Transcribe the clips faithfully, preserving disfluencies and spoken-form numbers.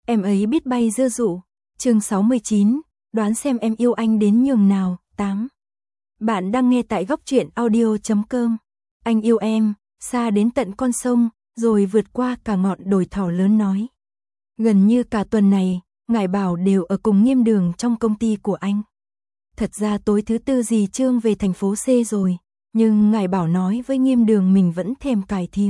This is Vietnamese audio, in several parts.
Em ấy biết bay dưa dụ. Chương sáu mươi chín, đoán xem em yêu anh đến nhường nào. tám. Bạn đang nghe tại góc truyện audio chấm com. Anh yêu em, xa đến tận con sông, rồi vượt qua cả ngọn đồi thỏ lớn nói. Gần như cả tuần này, Ngải Bảo đều ở cùng Nghiêm Đường trong công ty của anh. Thật ra tối thứ tư dì Trương về thành phố C rồi, nhưng Ngải Bảo nói với Nghiêm Đường mình vẫn thèm cải thìa.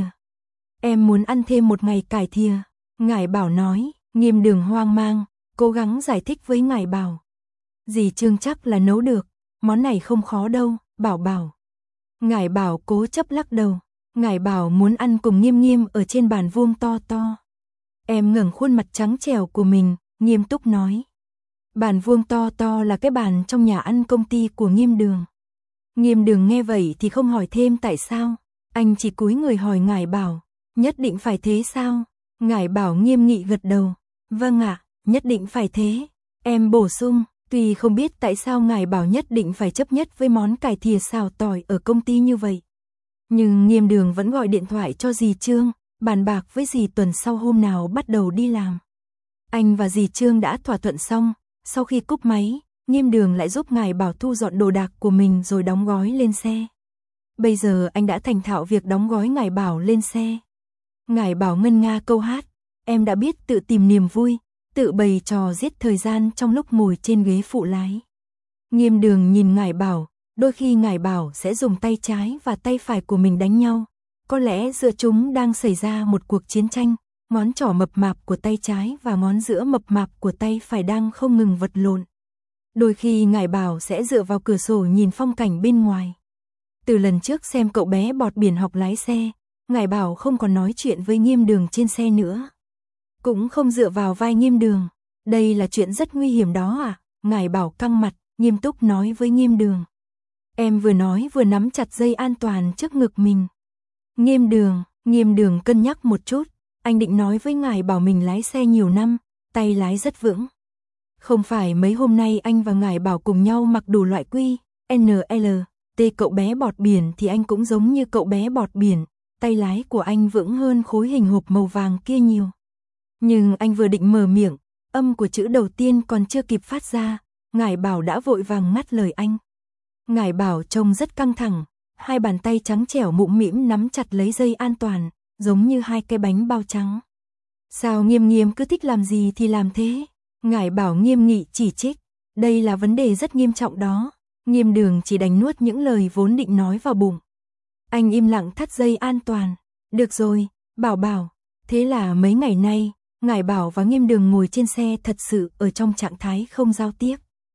Em muốn ăn thêm một ngày cải thìa, Ngải Bảo nói. Nghiêm Đường hoang mang, cố gắng giải thích với Ngải Bảo. Dì Trương chắc là nấu được, món này không khó đâu, Bảo bảo. Ngải Bảo cố chấp lắc đầu, Ngải Bảo muốn ăn cùng Nghiêm Nghiêm ở trên bàn vuông to to. Em ngẩng khuôn mặt trắng trẻo của mình, nghiêm túc nói. Bàn vuông to to là cái bàn trong nhà ăn công ty của Nghiêm Đường. Nghiêm Đường nghe vậy thì không hỏi thêm tại sao, anh chỉ cúi người hỏi Ngải Bảo, nhất định phải thế sao? Ngải Bảo nghiêm nghị gật đầu. Vâng ạ, nhất định phải thế. Em bổ sung, tuy không biết tại sao Ngải Bảo nhất định phải chấp nhất với món cải thìa xào tỏi ở công ty như vậy. Nhưng Nghiêm Đường vẫn gọi điện thoại cho dì Trương, bàn bạc với dì Tuần sau hôm nào bắt đầu đi làm. Anh và dì Trương đã thỏa thuận xong, sau khi cúp máy, Nghiêm Đường lại giúp Ngải Bảo thu dọn đồ đạc của mình rồi đóng gói lên xe. Bây giờ anh đã thành thạo việc đóng gói Ngải Bảo lên xe. Ngải Bảo ngân nga câu hát, em đã biết tự tìm niềm vui, tự bày trò giết thời gian trong lúc ngồi trên ghế phụ lái. Nghiêm Đường nhìn Ngải Bảo, đôi khi Ngải Bảo sẽ dùng tay trái và tay phải của mình đánh nhau. Có lẽ giữa chúng đang xảy ra một cuộc chiến tranh, ngón trỏ mập mạp của tay trái và ngón giữa mập mạp của tay phải đang không ngừng vật lộn. Đôi khi Ngải Bảo sẽ dựa vào cửa sổ nhìn phong cảnh bên ngoài. Từ lần trước xem cậu bé bọt biển học lái xe, Ngải Bảo không còn nói chuyện với Nghiêm Đường trên xe nữa. Cũng không dựa vào vai Nghiêm Đường. Đây là chuyện rất nguy hiểm đó à? Ngải Bảo căng mặt, nghiêm túc nói với Nghiêm Đường. Em vừa nói vừa nắm chặt dây an toàn trước ngực mình. Nghiêm Đường, Nghiêm Đường cân nhắc một chút. Anh định nói với Ngải Bảo mình lái xe nhiều năm, tay lái rất vững. Không phải mấy hôm nay anh và Ngải Bảo cùng nhau mặc đủ loại quy, N L, T cậu bé bọt biển thì anh cũng giống như cậu bé bọt biển. Tay lái của anh vững hơn khối hình hộp màu vàng kia nhiều. Nhưng anh vừa định mở miệng, âm của chữ đầu tiên còn chưa kịp phát ra, Ngải Bảo đã vội vàng ngắt lời anh. Ngải Bảo trông rất căng thẳng, hai bàn tay trắng trẻo mũm mĩm nắm chặt lấy dây an toàn, giống như hai cái bánh bao trắng. Sao Nghiêm Nghiêm cứ thích làm gì thì làm thế? Ngải Bảo nghiêm nghị chỉ trích, đây là vấn đề rất nghiêm trọng đó. Nghiêm Đường chỉ đành nuốt những lời vốn định nói vào bụng. Anh im lặng thắt dây an toàn. Được rồi, Bảo Bảo. Thế là mấy ngày nay, Ngải Bảo và Nghiêm Đường ngồi trên xe thật sự ở trong trạng thái không giao tiếp.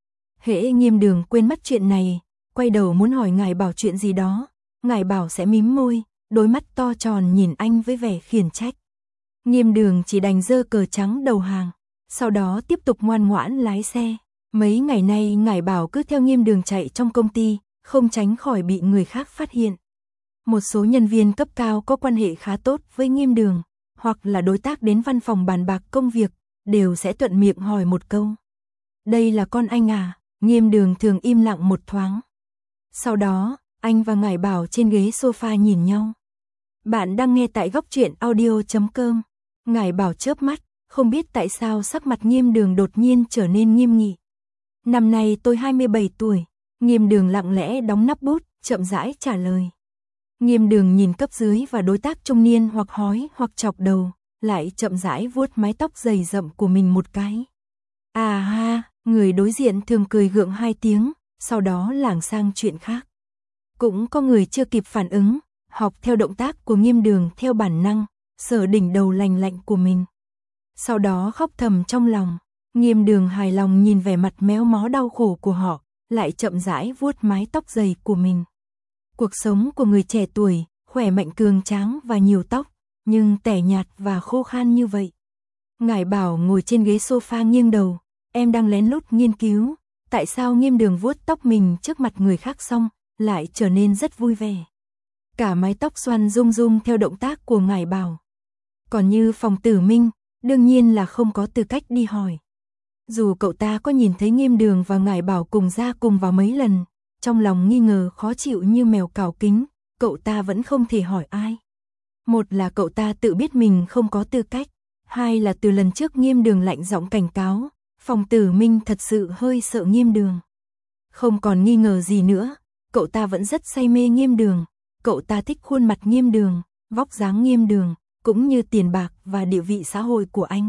Hễ Nghiêm Đường quên mất chuyện này, quay đầu muốn hỏi Ngải Bảo chuyện gì đó, Ngải Bảo sẽ mím môi, đôi mắt to tròn nhìn anh với vẻ khiển trách. Nghiêm Đường chỉ đành giơ cờ trắng đầu hàng, sau đó tiếp tục ngoan ngoãn lái xe. Mấy ngày nay Ngải Bảo cứ theo Nghiêm Đường chạy trong công ty, không tránh khỏi bị người khác phát hiện. Một số nhân viên cấp cao có quan hệ khá tốt với Nghiêm Đường, hoặc là đối tác đến văn phòng bàn bạc công việc, đều sẽ thuận miệng hỏi một câu. Đây là con anh à? Nghiêm Đường thường im lặng một thoáng. Sau đó, anh và Ngải Bảo trên ghế sofa nhìn nhau. Bạn đang nghe tại góc truyện audio chấm com. Ngải Bảo chớp mắt, không biết tại sao sắc mặt Nghiêm Đường đột nhiên trở nên nghiêm nghị. Năm nay tôi hai mươi bảy tuổi. Nghiêm Đường lặng lẽ đóng nắp bút, chậm rãi trả lời. Nghiêm Đường nhìn cấp dưới và đối tác trung niên hoặc hói hoặc chọc đầu, lại chậm rãi vuốt mái tóc dày rậm của mình một cái. À ha, người đối diện thường cười gượng hai tiếng, sau đó lảng sang chuyện khác. Cũng có người chưa kịp phản ứng, học theo động tác của Nghiêm Đường theo bản năng, sờ đỉnh đầu lành lạnh của mình. Sau đó khóc thầm trong lòng. Nghiêm Đường hài lòng nhìn vẻ mặt méo mó đau khổ của họ, lại chậm rãi vuốt mái tóc dày của mình. Cuộc sống của người trẻ tuổi, khỏe mạnh cường tráng và nhiều tóc, nhưng tẻ nhạt và khô khan như vậy. Ngải Bảo ngồi trên ghế sofa nghiêng đầu, em đang lén lút nghiên cứu, tại sao Nghiêm Đường vuốt tóc mình trước mặt người khác xong, lại trở nên rất vui vẻ. Cả mái tóc xoăn rung rung theo động tác của Ngải Bảo. Còn như Phòng Tử Minh, đương nhiên là không có tư cách đi hỏi. Dù cậu ta có nhìn thấy Nghiêm Đường và Ngải Bảo cùng ra cùng vào mấy lần, trong lòng nghi ngờ khó chịu như mèo cào kính, cậu ta vẫn không thể hỏi ai. Một là cậu ta tự biết mình không có tư cách, hai là từ lần trước Nghiêm Đường lạnh giọng cảnh cáo, Phong Tử Minh thật sự hơi sợ Nghiêm Đường. Không còn nghi ngờ gì nữa, cậu ta vẫn rất say mê Nghiêm Đường, cậu ta thích khuôn mặt Nghiêm Đường, vóc dáng Nghiêm Đường, cũng như tiền bạc và địa vị xã hội của anh.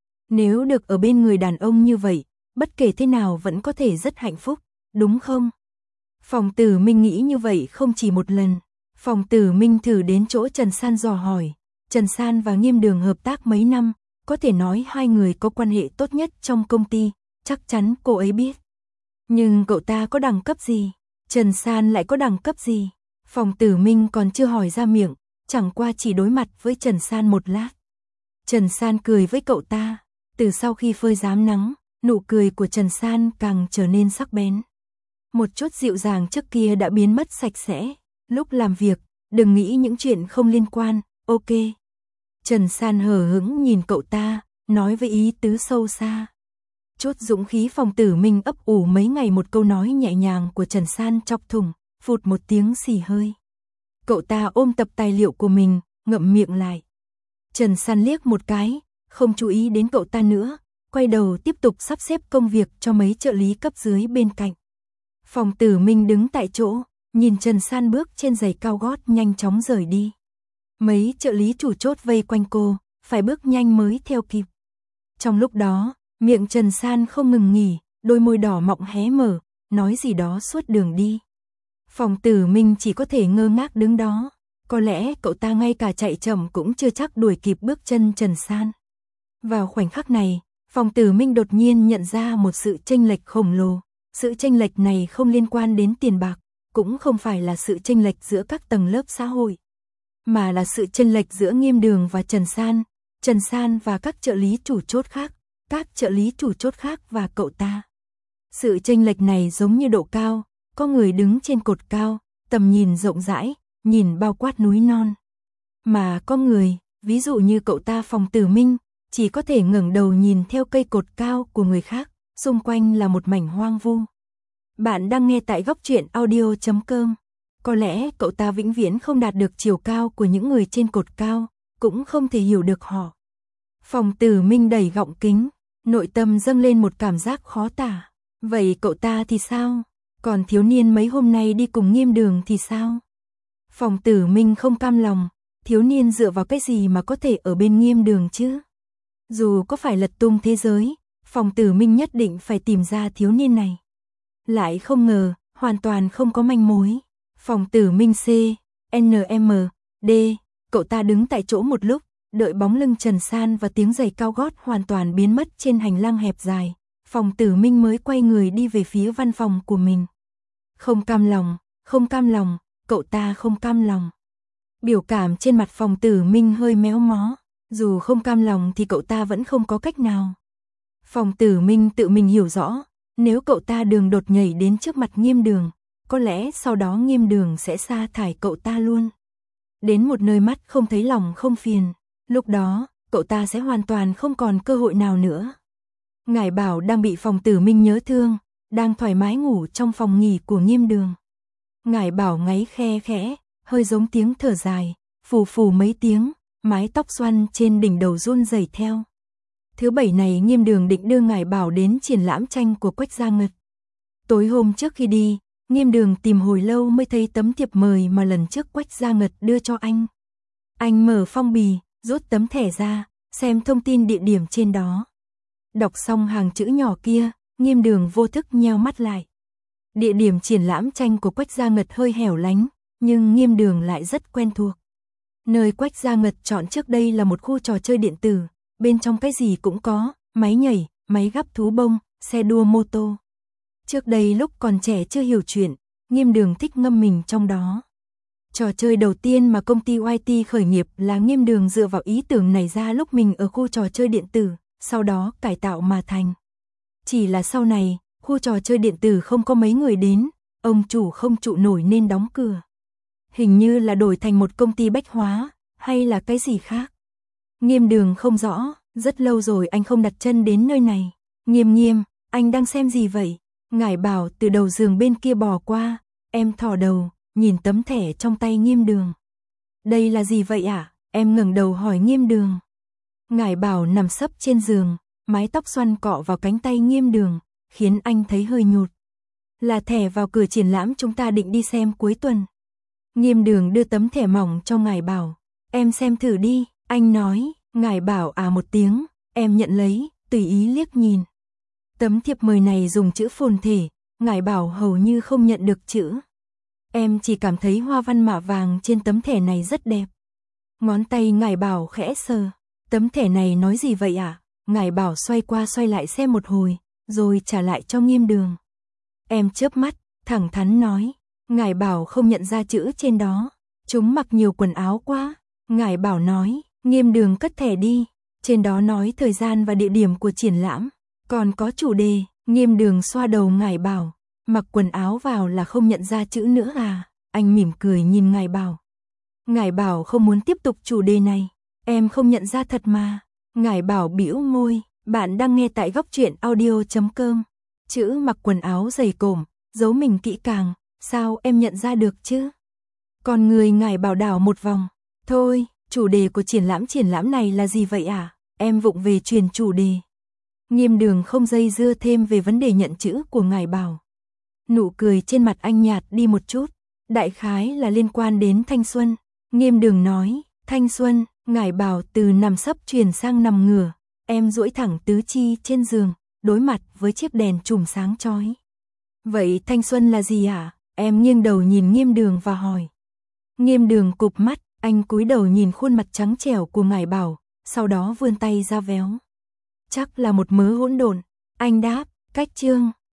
Nếu được ở bên người đàn ông như vậy, bất kể thế nào vẫn có thể rất hạnh phúc, đúng không? Phong Tử Minh nghĩ như vậy không chỉ một lần. Phong Tử Minh thử đến chỗ Trần San dò hỏi. Trần San và Nghiêm Đường hợp tác mấy năm, có thể nói hai người có quan hệ tốt nhất trong công ty, chắc chắn cô ấy biết. Nhưng cậu ta có đẳng cấp gì? Trần San lại có đẳng cấp gì? Phong Tử Minh còn chưa hỏi ra miệng, chẳng qua chỉ đối mặt với Trần San một lát. Trần San cười với cậu ta, từ sau khi phơi rám nắng, nụ cười của Trần San càng trở nên sắc bén. Một chút dịu dàng trước kia đã biến mất sạch sẽ, lúc làm việc, đừng nghĩ những chuyện không liên quan, ok. Trần San hờ hững nhìn cậu ta, nói với ý tứ sâu xa. Chút dũng khí Phong Tử Minh ấp ủ mấy ngày một câu nói nhẹ nhàng của Trần San chọc thủng, phụt một tiếng xì hơi. Cậu ta ôm tập tài liệu của mình, ngậm miệng lại. Trần San liếc một cái, không chú ý đến cậu ta nữa, quay đầu tiếp tục sắp xếp công việc cho mấy trợ lý cấp dưới bên cạnh. Phong Tử Minh đứng tại chỗ, nhìn Trần San bước trên giày cao gót nhanh chóng rời đi. Mấy trợ lý chủ chốt vây quanh cô, phải bước nhanh mới theo kịp. Trong lúc đó, miệng Trần San không ngừng nghỉ, đôi môi đỏ mọng hé mở, nói gì đó suốt đường đi. Phong Tử Minh chỉ có thể ngơ ngác đứng đó, có lẽ cậu ta ngay cả chạy chậm cũng chưa chắc đuổi kịp bước chân Trần San. Vào khoảnh khắc này, Phong Tử Minh đột nhiên nhận ra một sự chênh lệch khổng lồ. Sự chênh lệch này không liên quan đến tiền bạc, cũng không phải là sự chênh lệch giữa các tầng lớp xã hội, mà là sự chênh lệch giữa Nghiêm Đường và Trần San, Trần San và các trợ lý chủ chốt khác, các trợ lý chủ chốt khác và cậu ta. Sự chênh lệch này giống như độ cao, có người đứng trên cột cao, tầm nhìn rộng rãi, nhìn bao quát núi non. Mà có người, ví dụ như cậu ta Phong Tử Minh, chỉ có thể ngẩng đầu nhìn theo cây cột cao của người khác. Xung quanh là một mảnh hoang vu. Bạn đang nghe tại góc truyện audio chấm com. Có lẽ cậu ta vĩnh viễn không đạt được chiều cao của những người trên cột cao, cũng không thể hiểu được họ. Phong Tử Minh đẩy gọng kính, nội tâm dâng lên một cảm giác khó tả. Vậy cậu ta thì sao? Còn thiếu niên mấy hôm nay đi cùng Nghiêm Đường thì sao? Phong Tử Minh không cam lòng, thiếu niên dựa vào cái gì mà có thể ở bên Nghiêm Đường chứ? Dù có phải lật tung thế giới, Phong Tử Minh nhất định phải tìm ra thiếu niên này. Lại không ngờ, hoàn toàn không có manh mối. Phong Tử Minh C, N M, D, cậu ta đứng tại chỗ một lúc, đợi bóng lưng Trần San và tiếng giày cao gót hoàn toàn biến mất trên hành lang hẹp dài. Phong Tử Minh mới quay người đi về phía văn phòng của mình. Không cam lòng, không cam lòng, cậu ta không cam lòng. Biểu cảm trên mặt Phong Tử Minh hơi méo mó, dù không cam lòng thì cậu ta vẫn không có cách nào. Phong Tử Minh tự mình hiểu rõ, nếu cậu ta đường đột nhảy đến trước mặt Nghiêm Đường, có lẽ sau đó Nghiêm Đường sẽ sa thải cậu ta luôn. Đến một nơi mắt không thấy lòng không phiền, lúc đó, cậu ta sẽ hoàn toàn không còn cơ hội nào nữa. Ngải Bảo đang bị Phong Tử Minh nhớ thương, đang thoải mái ngủ trong phòng nghỉ của Nghiêm Đường. Ngải Bảo ngáy khe khẽ, hơi giống tiếng thở dài, phù phù mấy tiếng, mái tóc xoăn trên đỉnh đầu run rẩy theo. Thứ bảy này Nghiêm Đường định đưa Ngải Bảo đến triển lãm tranh của Quách Gia Ngật. Tối hôm trước khi đi, Nghiêm Đường tìm hồi lâu mới thấy tấm thiệp mời mà lần trước Quách Gia Ngật đưa cho anh. Anh mở phong bì, rút tấm thẻ ra, xem thông tin địa điểm trên đó. Đọc xong hàng chữ nhỏ kia, Nghiêm Đường vô thức nheo mắt lại. Địa điểm triển lãm tranh của Quách Gia Ngật hơi hẻo lánh, nhưng Nghiêm Đường lại rất quen thuộc. Nơi Quách Gia Ngật chọn trước đây là một khu trò chơi điện tử, bên trong cái gì cũng có, máy nhảy, máy gắp thú bông, xe đua mô tô. Trước đây lúc còn trẻ chưa hiểu chuyện, Nghiêm Đường thích ngâm mình trong đó. Trò chơi đầu tiên mà công ty i tê khởi nghiệp là Nghiêm Đường dựa vào ý tưởng này ra lúc mình ở khu trò chơi điện tử, sau đó cải tạo mà thành. Chỉ là sau này, khu trò chơi điện tử không có mấy người đến, ông chủ không trụ nổi nên đóng cửa. Hình như là đổi thành một công ty bách hóa, hay là cái gì khác. Nghiêm Đường không rõ, rất lâu rồi anh không đặt chân đến nơi này. Nghiêm Nghiêm, anh đang xem gì vậy? Ngải Bảo từ đầu giường bên kia bò qua, em thò đầu, nhìn tấm thẻ trong tay Nghiêm Đường. Đây là gì vậy ạ? À? Em ngẩng đầu hỏi Nghiêm Đường. Ngải Bảo nằm sấp trên giường, mái tóc xoăn cọ vào cánh tay Nghiêm Đường, khiến anh thấy hơi nhột. Là thẻ vào cửa triển lãm chúng ta định đi xem cuối tuần. Nghiêm Đường đưa tấm thẻ mỏng cho Ngải Bảo. Em xem thử đi, anh nói. Ngải Bảo à một tiếng, em nhận lấy, tùy ý liếc nhìn. Tấm thiệp mời này dùng chữ phồn thể, Ngải Bảo hầu như không nhận được chữ. Em chỉ cảm thấy hoa văn mạ vàng trên tấm thẻ này rất đẹp. Ngón tay Ngải Bảo khẽ sờ. Tấm thẻ này nói gì vậy ạ? À? Ngải Bảo xoay qua xoay lại xem một hồi, rồi trả lại cho Nghiêm Đường. Em chớp mắt, thẳng thắn nói. Ngải Bảo không nhận ra chữ trên đó. Chúng mặc nhiều quần áo quá. Ngải Bảo nói. Nghiêm Đường cất thẻ đi. Trên đó nói thời gian và địa điểm của triển lãm. Còn có chủ đề. Nghiêm Đường xoa đầu Ngải Bảo. Mặc quần áo vào là không nhận ra chữ nữa à? Anh mỉm cười nhìn Ngải Bảo. Ngải Bảo không muốn tiếp tục chủ đề này. Em không nhận ra thật mà. Ngải Bảo bĩu môi. Bạn đang nghe tại góc truyện audio chấm com. Chữ mặc quần áo dày cộm, giấu mình kỹ càng, sao em nhận ra được chứ? Còn người Ngải Bảo đảo một vòng. Thôi, chủ đề của triển lãm triển lãm này là gì vậy à? Em vụng về truyền chủ đề. Nghiêm Đường không dây dưa thêm về vấn đề nhận chữ của Ngải Bảo. Nụ cười trên mặt anh nhạt đi một chút. Đại khái là liên quan đến thanh xuân. Nghiêm Đường nói, thanh xuân. Ngải Bảo từ nằm sấp chuyển sang nằm ngửa. Em duỗi thẳng tứ chi trên giường, đối mặt với chiếc đèn chùm sáng chói. Vậy thanh xuân là gì hả? Em nghiêng đầu nhìn Nghiêm Đường và hỏi. Nghiêm Đường cụp mắt, anh cúi đầu nhìn khuôn mặt trắng trẻo của Ngải Bảo, sau đó vươn tay ra véo. Chắc là một mớ hỗn độn. Anh đáp, cách chương.